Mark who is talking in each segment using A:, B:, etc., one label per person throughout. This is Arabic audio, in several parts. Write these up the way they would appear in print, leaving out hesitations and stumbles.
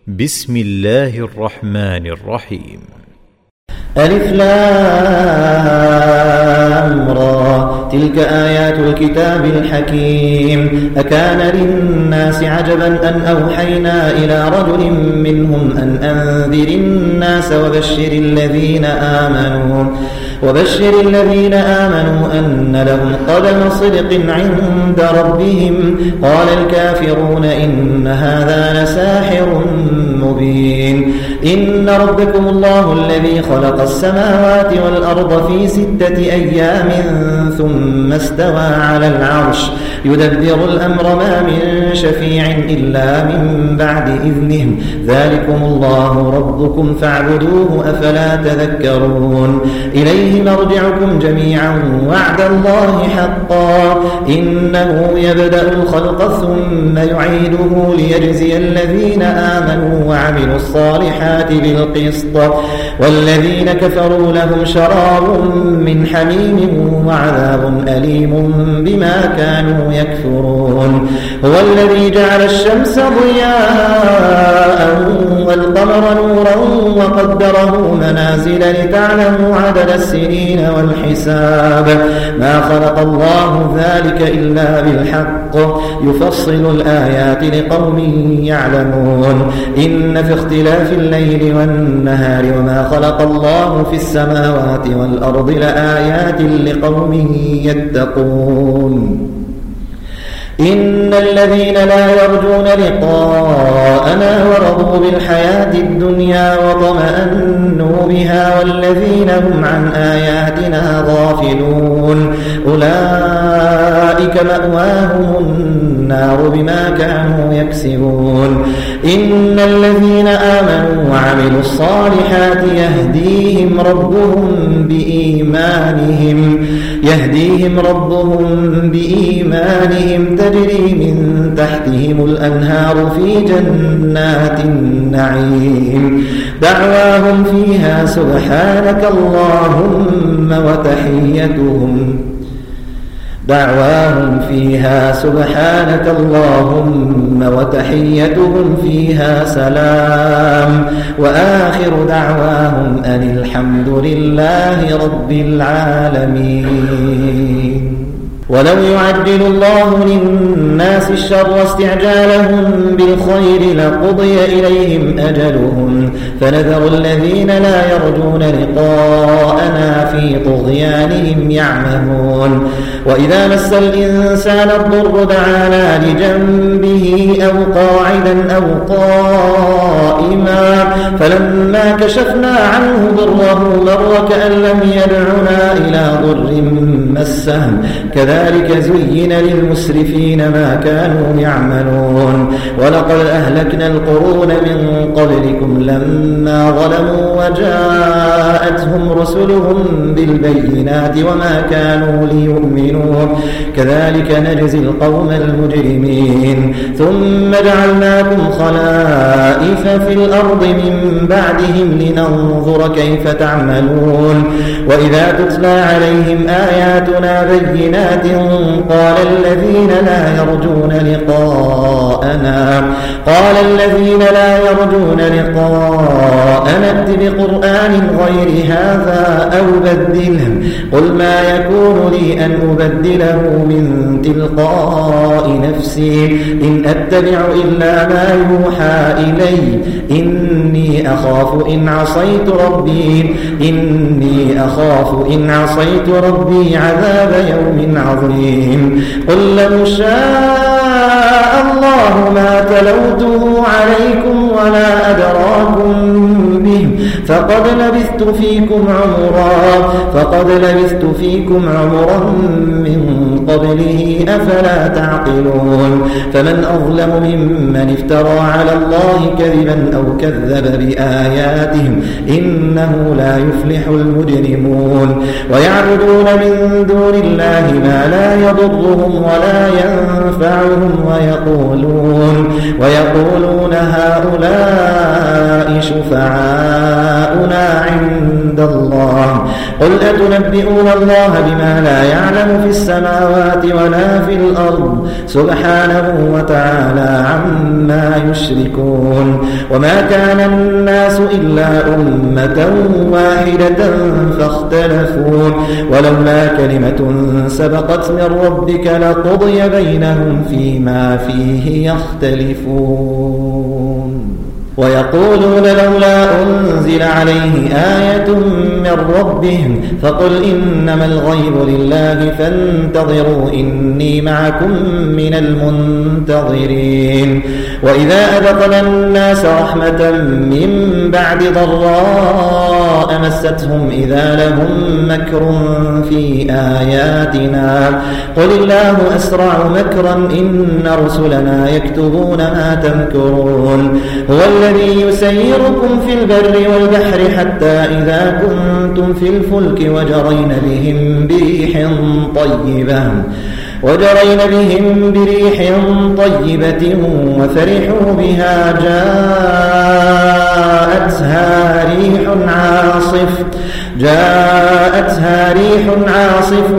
A: بسم الله الرحمن الرحيم.
B: ألف لام را تلك آيات الكتاب الحكيم. أكان للناس عجبا أن أوحينا إلى رجل منهم أن أنذر الناس وبشر الذين آمنوا أن لهم قدم صدق عند ربهم. قال الكافرون إن هذا لساحر مبين. إن ربكم الله الذي خلق السماوات والأرض في 6 أيام ثم استوى على العرش يدبر الأمر ما من شفيع إلا من بعد إذنه. ذلكم الله ربكم فاعبدوه أفلا تذكرون. إليه مرجعكم جميعا وعد الله حقا إنه يبدأ الخلق ثم يعيده ليجزي الذين آمنوا وعملوا الصالحات بالقسط والذين كفروا لهم شراب من حميم وعذاب أليم بما كانوا يكفرون. هو الذي جعل الشمس ضياء والقمر نورا وقدره منازل لتعلموا عدد السنين والحساب. ما خلق الله ذلك إلا بالحق يفصل الآيات لقوم يعلمون. إن في اختلاف الليل والنهار وما خلق الله في السماوات والأرض لآيات لقوم يتقون. إن الذين لا يرجون لقاءنا ورضوا بالحياة الدنيا وطمأنوا بها والذين هم عن آياتنا غافلون أولئك مأواهم النار بما كانوا يكسبون. إن الذين آمنوا وعملوا الصالحات يهديهم ربهم بإيمانهم تجري من تحتهم الأنهار في جنات النعيم. دعواهم فيها سبحانك اللهم وتحيتهم فيها سلام وآخر دعواهم أن الحمد لله رب العالمين. ولو يعجل الله للناس الشر استعجالهم بالخير لقضي إليهم أجلهم فنذر الذين لا يرجون لقاءنا في طغيانهم يعمهون. وإذا مس الإنسان الضر دعانا لجنبه أو قاعدا أو قائما فلما كشفنا عنه ضره مر كأن لم يدعنا إلى ضر مسه كذلك زين للمسرفين ما كانوا يعملون. ولقد أهلكنا القرون من قبلكم لما ظلموا وجاءتهم رسلهم بالبينات وما كانوا ليؤمنوا كذلك نجزي القوم المجرمين. ثم جعلناكم خلائف في الأرض من بعدهم لننظر كيف تعملون. وإذا تتلى عليهم آياتنا بينات قال الذين لا يرجون لقاءنا ائت بقرآن غير هذا أو بدله قل ما يكون لي أن أبدله من تلقاء نفسي إن أتبع إلا ما يوحى إلي إني أخاف إن عصيت ربي عذاب يوم عظيم. قل لو شاء الله ما تلوته عليكم ولا أدراكم به فقد لبثت فيكم عمرا من قبله أفلا تعقلون. فمن أظلم ممن افترى على الله كذبا أو كذب بآياتهم إنه لا يفلح المجرمون. ويعبدون من دون الله ما لا يضرهم ولا ينفعهم ويقولون هؤلاء شفعاؤنا عند الله قل أتنبئون الله بما لا يعلم في السماوات ولا في الأرض سبحانه وتعالى عما يشركون وما كان الناس إلا أمة واحدة فاختلفوا ولولا كلمة سبقت من ربك لقضي بينهم فيما فيه يختلفون ويقولون لولا أنزل عليه آية من ربه فقل إنما الغيب لله فانتظروا إني معكم من المنتظرين وإذا أذقنا الناس رحمة من بعد ضراء مستهم إذا لهم مكر في آياتنا قل الله أسرع مكرا إن رسلنا يكتبون ما تمكرون هو الذي يسيركم في البر والبحر حتى إذا كنتم في الفلك وجرين بهم بريح طيبة وفرحوا بها جاءتها ريح عاصف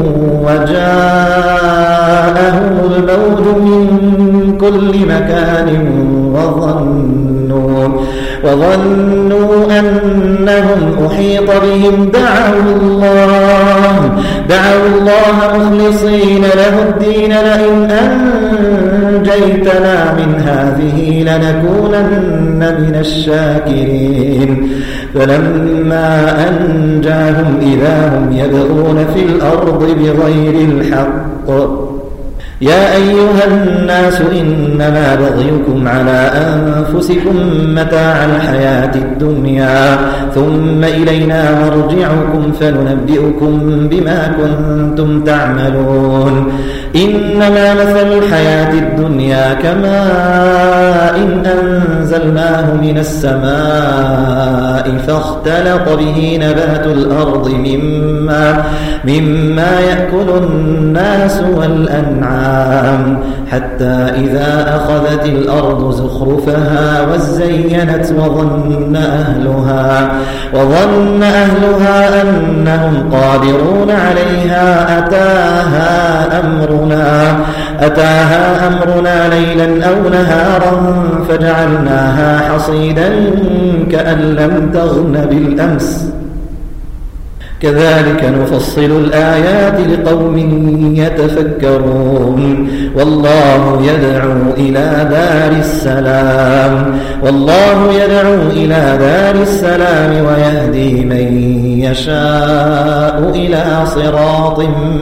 B: وجاءهم الموج من كل مكان وظنوا أنهم أحيط بهم دعوا الله مخلصين له الدين لئن أنجيتنا من هذه لنكونن من الشاكرين فلما أنجاهم إذا هم يبغون في الأرض بغير الحق يا أيها الناس إنما بغيكم على أنفسكم متاع الحياة الدنيا ثم إلينا مرجعكم فننبئكم بما كنتم تعملون إنما مثل الحياة الدنيا كماء إن أنزلناه من السماء فاختلط به نبات الأرض مما يأكل الناس والأنعام حتى إذا أخذت الأرض زخرفها وزينت وظن أهلها أنهم قادرون عليها أتاها أمرنا ليلا أو نهارا فجعلناها حصيدا كأن لم تغن بالأمس كذلك نفصل الآيات لقوم يتفكرون والله يدعو إلى دار السلام ويهدي من يشاء إلى صراط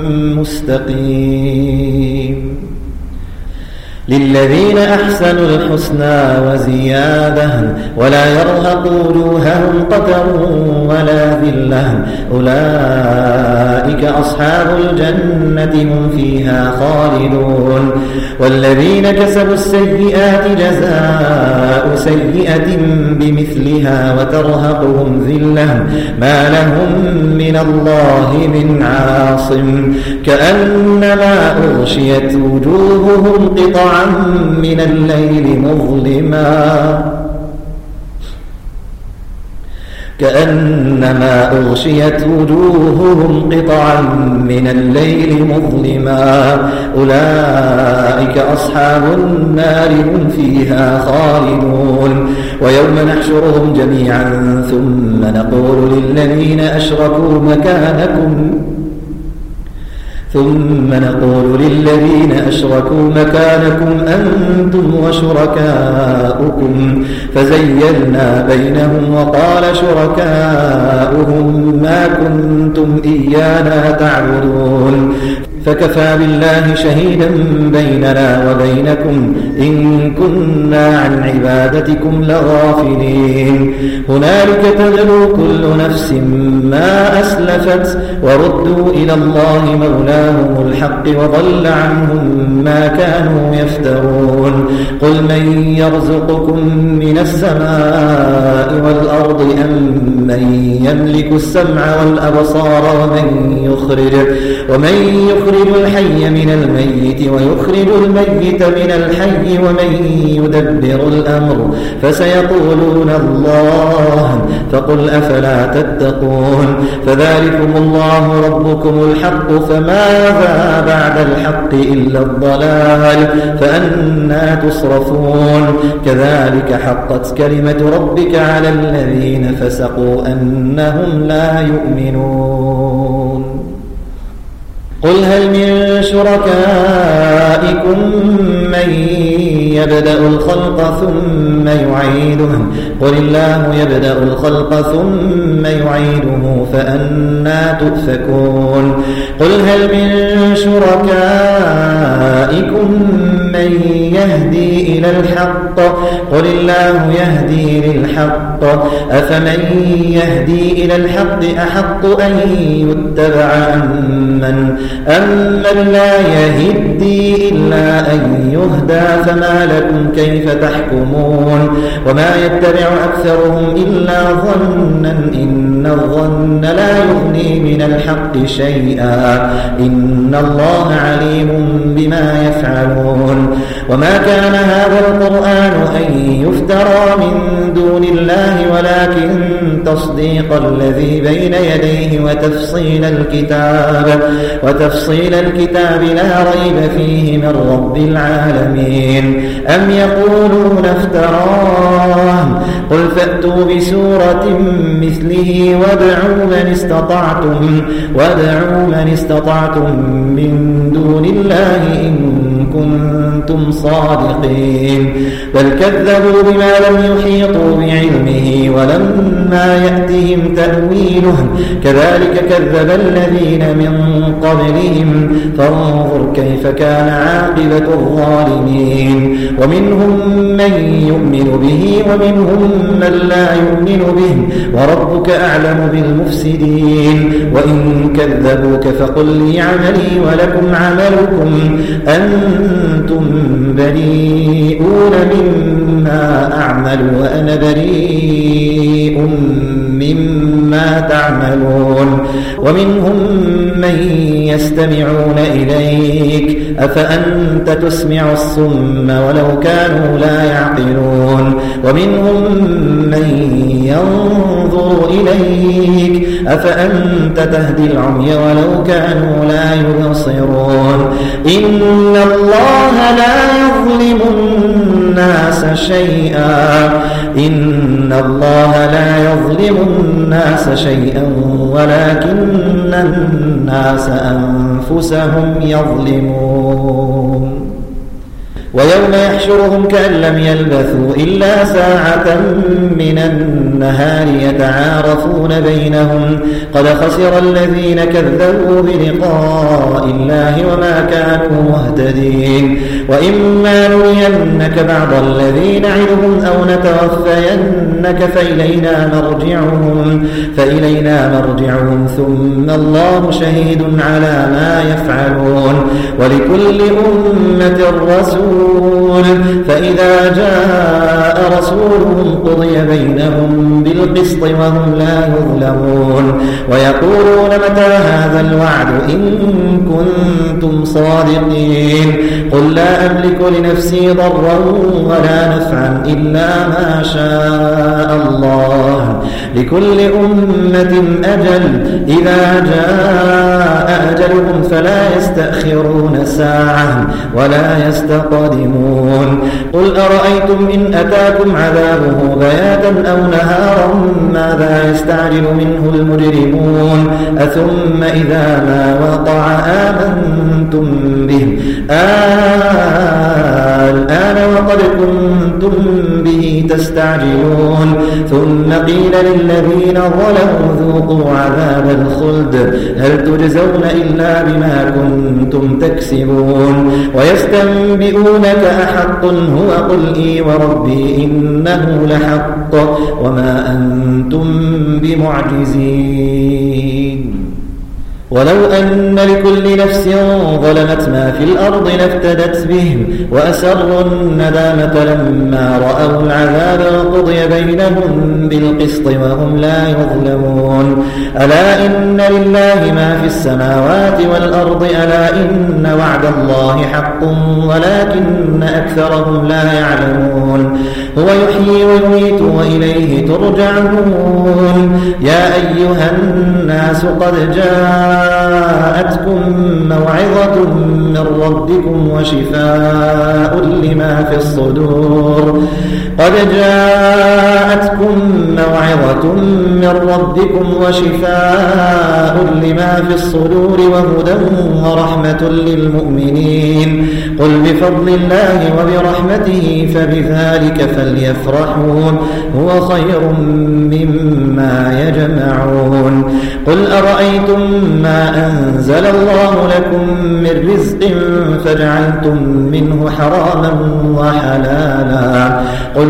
B: مستقيم للذين أحسنوا الحسنى وزيادة ولا يرهق وجوههم قتر ولا ذلة أولئك أصحاب الجنة هم فيها خالدون والذين كسبوا السيئات جزاء سيئة بمثلها وترهقهم ذلة ما لهم من الله من عاصم كأنما أغشيت وجوههم قطعا من الليل مظلما أولئك أصحاب النار هم فيها خالدون ويوم نحشرهم جميعا ثم نقول للذين أشركوا مكانكم أنتم وشركاؤكم فزيلنا بينهم وقال شركاؤهم ما كنتم إيانا تعبدون فكفى بالله شهيدا بيننا وبينكم إن كنا عن عبادتكم لغافلين هنالك تبلو كل نفس ما أسلفت وردوا إلى الله مولاهم الحق وضل عنهم ما كانوا يفترون قل من يرزقكم من السماء والأرض أم من يملك السمع والأبصار ومن يخرج يخرج الحي من الميت ويخرج الميت من الحي ومن يدبر الأمر فسيقولون الله فقل أفلا تتقون فذلكم الله ربكم الحق فماذا بعد الحق إلا الضلال فأنى تصرفون كذلك حقت كلمة ربك على الذين فسقوا أنهم لا يؤمنون قل هل من شركائكم من يبدأ الخلق ثم يعيده قل الله يبدأ الخلق ثم يعيده فأنى تؤفكون قل هل من شركائكم من يهدي إلى الحق قل الله يهدي للحق أفمن يهدي إلى الحق أحق أن يتبع أمن لا يهدي إلا أن يهدى فما لكم كيف تحكمون وما يتبع أكثرهم إلا ظنا إن الظن لا يغني من الحق شيئا إن الله عليم بما يفعلون وما كان هذا القرآن أن يفترى من دون الله ولكن تصديق الذي بين يديه وتفصيل الكتاب لا ريب فيه من رب العالمين أم يقولون افتراه قل فأتوا بسورة مثله وادعوا من استطعتم من دون الله إن كنتم صادقين بل كذبوا بما لم يحيطوا بعلمه ولما يأتهم تأويله كذلك كذب الذين من قبلهم فانظر كيف كان عاقبة الظالمين ومنهم من يؤمن به ومنهم من لا يؤمن به وربك أعلم بالمفسدين وإن كذبوك فقل لي عملي ولكم عملكم أنتم بريئون مما أعمل وأنا بريء مما تعملون ومنهم من يستمعون إليك أفأنت تسمع الصم ولو كانوا لا يعقلون ومنهم من ينظر إليك أفأنت تهدي العمي ولو كانوا لا يبصرون إن الله لا يظلم الناس شيئا ولكن الناس أنفسهم يظلمون ويوم يحشرهم كأن لم يلبثوا إلا ساعة من النهار يتعارفون بينهم قد خسر الذين كذبوا بلقاء الله وما كانوا مهتدين وإما نرينك بعض الذي نعدهم أو نتوفينك فإلينا مرجعهم ثم الله شهيد على ما يفعلون ولكل أمة رسول فإذا جاء رسولهم قضي بينهم بالقسط وهم لا يظلمون ويقولون متى هذا الوعد إن كنتم صادقين قل لا أملك لنفسي ضرا ولا نفعا إلا ما شاء الله لكل أمة أجل إذا جاء أجلهم فلا يستأخرون ساعة ولا يستقدمون قل أرأيتم إن أتاكم عذابه بياتا أو نهارا ماذا يستعجل منه المجرمون أثم إذا ما وقع آمنتم به الآن وقد كنتم به تستعجلون ثم قيل للذين ظلموا ذوقوا عذاب الخلد هل تجزون إلا بما كنتم تكسبون ويستنبئونك أحق هو قل إي وربي إنه لحق وما أنتم بمعجزين ولو أن لكل نفس ظلمت ما في الأرض لافتدت به وأسروا الندامة لما رأوا العذاب وقضي بينهم بالقسط وهم لا يظلمون ألا إن لله ما في السماوات والأرض ألا إن وعد الله حق ولكن أكثرهم لا يعلمون هو يحيي ويميت وإليه ترجعون يا أيها الناس قد جاءتكم موعظة من ربكم وشفاء لما في الصدور قد جاءتكم موعظة من ربكم وشفاء لما في الصدور وهدى ورحمة للمؤمنين قل بفضل الله وبرحمته فبذلك فليفرحوا هو خير مما يجمعون قل أرأيتم ما أنزل الله لكم من رزق فجعلتم منه حراما وحلالا قل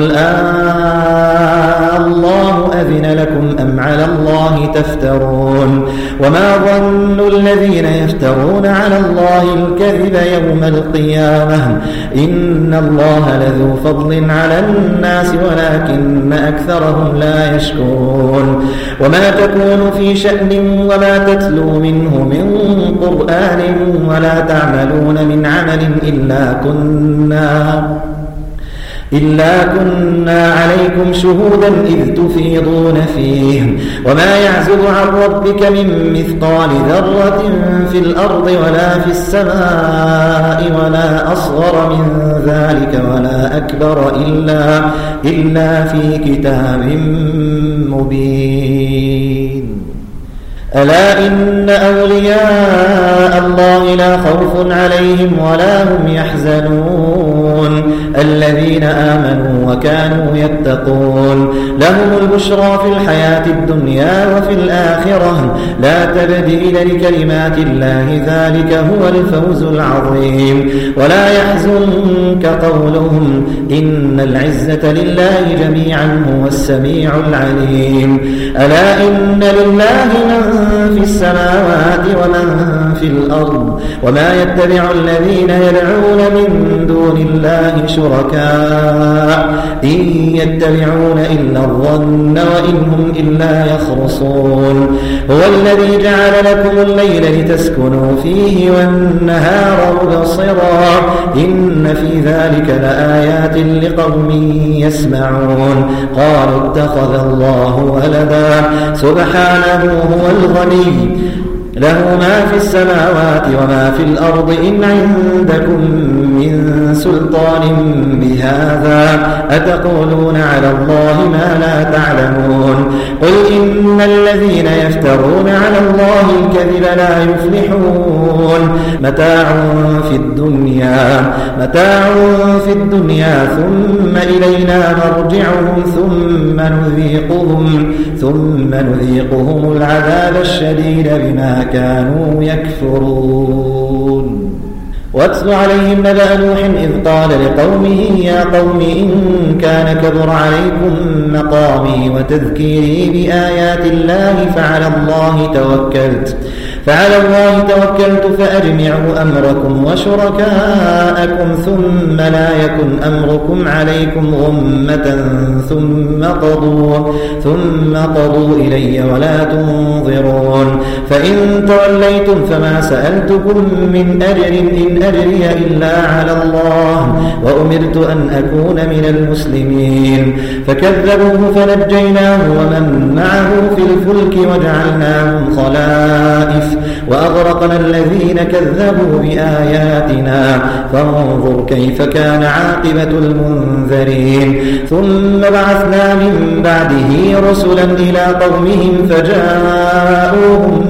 B: الله أذن لكم أم على الله تفترون وما ظن الذين يفترون على الله الكذب يوم القيامة إن الله لذو فضل على الناس ولكن أكثرهم لا يشكرون وما تكون في شأن وما تتلو منه من قرآن ولا تعملون من عمل إلا كنا عليكم شهودا إذ تفيضون فيه وما يعزب عن ربك من مثقال ذرة في الأرض ولا في السماء ولا أصغر من ذلك ولا أكبر إلا في كتاب مبين ألا إن أولياء الله لا خوف عليهم ولا هم يحزنون الذين آمنوا وكانوا يتقون لهم البشرى في الحياة الدنيا وفي الآخرة لا تبديل لكلمات الله ذلك هو الفوز العظيم ولا يحزنك قولهم إن العزة لله جميعا هو السميع العليم ألا إن لله من في السماوات ومن في الأرض وما يتبع الذين يدعون من دون الله شركاء إن يتبعون إلا الظن وإن هم إلا يخرصون هو الذي جعل لكم الليل لتسكنوا فيه والنهار مبصرا إن في ذلك لآيات لقوم يسمعون قالوا اتخذ الله ولدا سبحانه هو الغني له ما في السماوات وما في الأرض إن عندكم من سلطان بهذا أتقولون على الله ما لا تعلمون قل إن الذين يفترون على الله الكذب لا يفلحون متاع في الدنيا ثم إلينا مرجعهم ثم نذيقهم العذاب الشديد بما كانوا يكفرون واتل عليهم نبأ نوح إذ قال لقومه يا قوم إن كان كبر عليكم مقامي وتذكيري بآيات الله فعلى الله توكلت فأجمعوا أمركم وشركاءكم ثم لا يكن أمركم عليكم غمة ثم قضوا إلي ولا تنظرون فإن توليتم فما سألتكم من أجر إن أجري إلا على الله وأمرت أن أكون من المسلمين فكذبوه فنجيناه ومن معه في الفلك وجعلناهم خلائف وأغرقنا الذين كذبوا بآياتنا فانظر كيف كان عاقبة المنذرين ثم بعثنا من بعده رسلا إلى قومهم فجاءوهم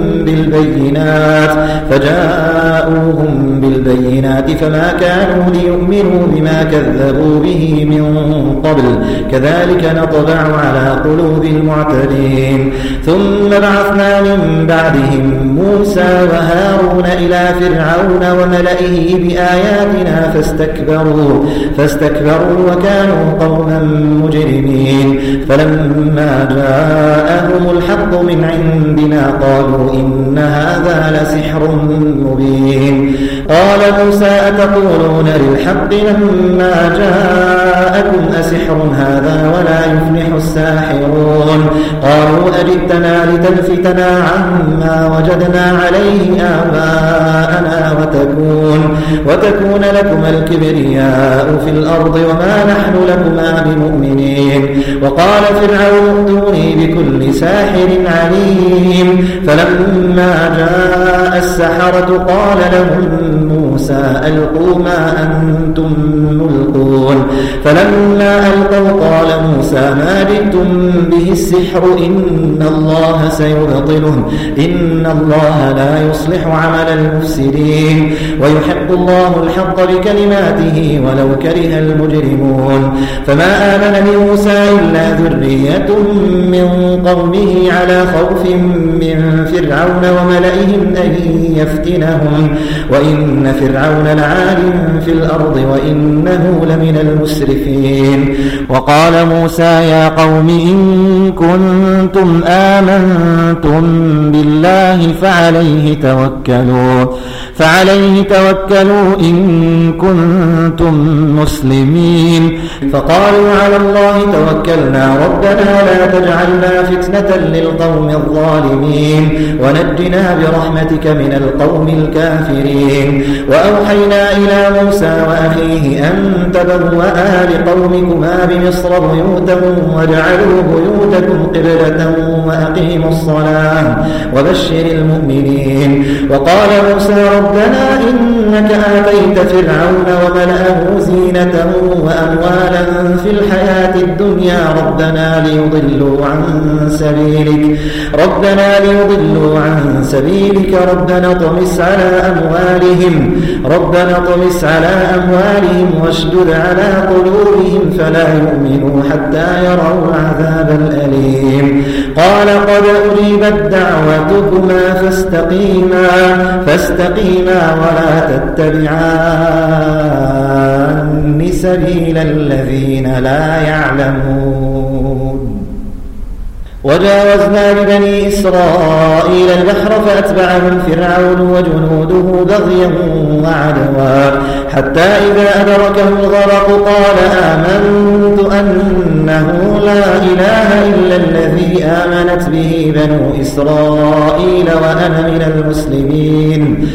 B: بالبينات فما كانوا ليؤمنوا بما كذبوا به من قبل كذلك نطبع على قلوب المعتدين ثم بعثنا من بعدهم موسى وهارون إلى فرعون وملئه بآياتنا فاستكبروا وكانوا قوما مجرمين فلما جاءهم الحق من عندنا قالوا إن هذا لسحر مبين قال موسى أتقولون للحق لما جاءكم أسحر هذا ولا يفلح الساحرون قالوا أجئتنا لتلفتنا عما وجدنا عليه آباءنا وتكون لكما الكبرياء في الأرض وما نحن لكما بمؤمنين وقال فرعون ائتوني بكل ساحر عليم فلما جاء السحرة قال لهم موسى ألقوا ما أنتم ملقون فلما ألقوا قال موسى ما جئتم به السحر إن الله سيبطله إن الله لا يصلح عمل المفسدين ويحق الله الحق بكلماته ولو كره المجرمون فما آمن لموسى إلا ذرية من قومه على خوف من فرعون وملئهم أن يفتنهم وإن فرعون لعال في الأرض وإنه لمن المسرفين وقال موسى يا قوم إن كنتم آمنتم بالله فعليه توكلوا إن كنتم مسلمين فقالوا على الله توكلنا ربنا لا تجعلنا فتنة للقوم الظالمين ونجنا برحمتك من القوم الكافرين وأوحينا إلى موسى وأخيه أن تبوأ لقومكما بمصر بيوتا واجعلوا بيوتكم قبلة وأقيموا الصلاة وبشر المؤمنين وقال موسى ربنا إنك آتيت فرعون وملأه زينة وأموالا في الحياة الدنيا ربنا ليضلوا عن سبيلك ربنا اطمس على أموالهم واشدد على قلوبهم فلا يؤمنوا حتى يروا العذاب الأليم قال قد أجيبت دعوتكما فاستقيما ولا تتبعان سبيل الذين لا يعلمون وجاوزنا ببني إسرائيل البحر فأتبعهم فرعون وجنوده بغيا وعدوا حتى إذا أدركه الغرق قال آمنت أنه لا إله إلا الذي آمنت به بنو إسرائيل وأنا من المسلمين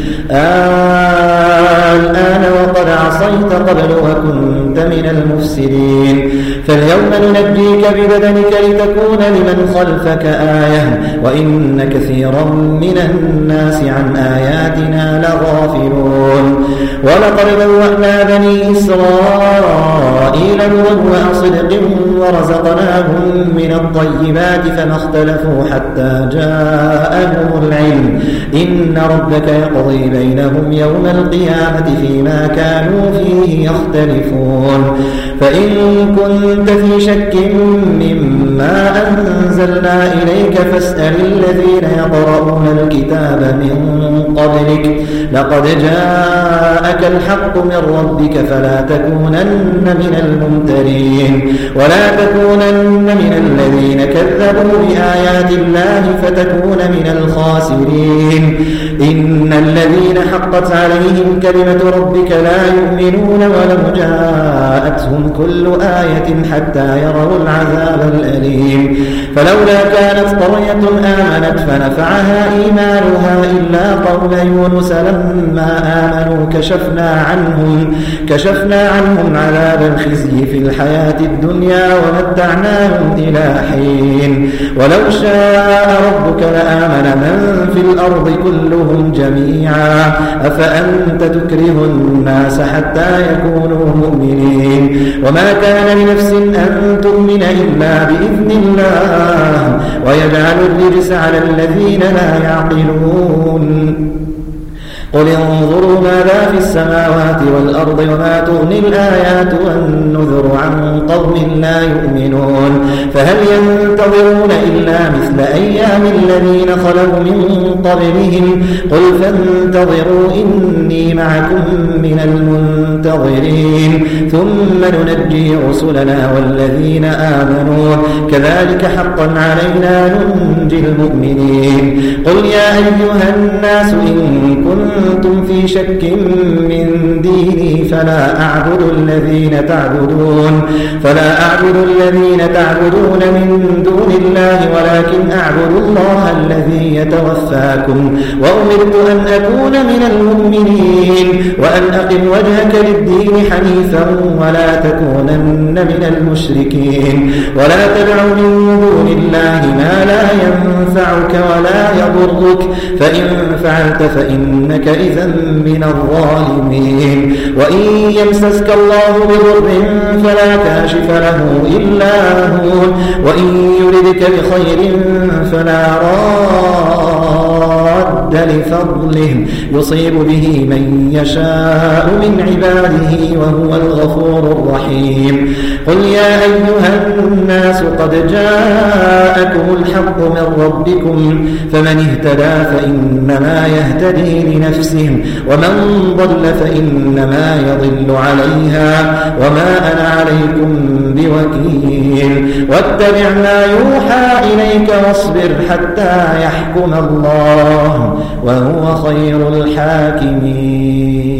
B: الآن وقد عصيت قبل وكنت من المفسدين فاليوم ننجيك ببدنك لتكون لمن خلفك آية وإن كثيرا من الناس عن آياتنا لغافلون ولقد بوأنا بني إسرائيل مبوأ صدق ورزقناهم من الطيبات فما اختلفوا حتى جاءهم العلم إن ربك يقضي بينهم يوم القيامة فيما كانوا فيه يختلفون فإن كنت في شك مما أنزلنا إليك فاسأل الذين يقرؤون الكتاب من قبلك لقد جاءك الحق من ربك فلا تكونن من الممترين ولا تكونن من الذين كذبوا بآيات الله فتكون من الخاسرين إن الذين حقت عليهم كلمة ربك لا يؤمنون ولو جاءتهم كل آية حتى يروا العذاب الأليم فلولا كانت قرية آمنت فنفعها إيمانها إلا قوم يونس لما آمنوا كشفنا عنهم عذاب الخزي في الحياة الدنيا ومتعناهم إلى حين ولو شاء ربك لآمن من في الأرض كلهم جميعا أفأنت تكره الناس حتى يكونوا مؤمنين وما كان لنفس أن تؤمن إلا بإذن الله ويجعل الرجس على الذين لا يعقلون قل انظروا ماذا في السماوات والأرض وما تغني الآيات والنذر عن قوم لا يؤمنون فهل تنتظرون إلا مثل أيام الذين خلوا من قبلهم قل فانتظروا إني معكم من المنتظرين ثم ننجي رسلنا والذين آمنوا كذلك حقا علينا ننجي المؤمنين قل يا أيها الناس إن كنتم في شك من ديني فلا أعبد الذين تعبدون من دون الله ولكن أعبد الله الذي يتوفاكم وأمرت أن أكون من المؤمنين وأن أقم وجهك للدين حنيفا ولا تكونن من المشركين ولا تدع من دون الله ما لا ينفعك ولا يضرك فإن فعلت فإنك إذا من الظالمين وإن يمسسك الله بضر فلا كاشف له إلا هو وإن يردك بخير فلا راد لفضله يصيب به من يشاء من عباده وهو الغفور الرحيم قل يا أيها الناس قد جاءكم الحق من ربكم فمن اهتدى فإنما يهتدي لنفسه ومن ضل فإنما يضل عليها وما أنا عليكم بوكيل واتبع ما يوحى إليك واصبر حتى يحكم الله وهو خير الحاكمين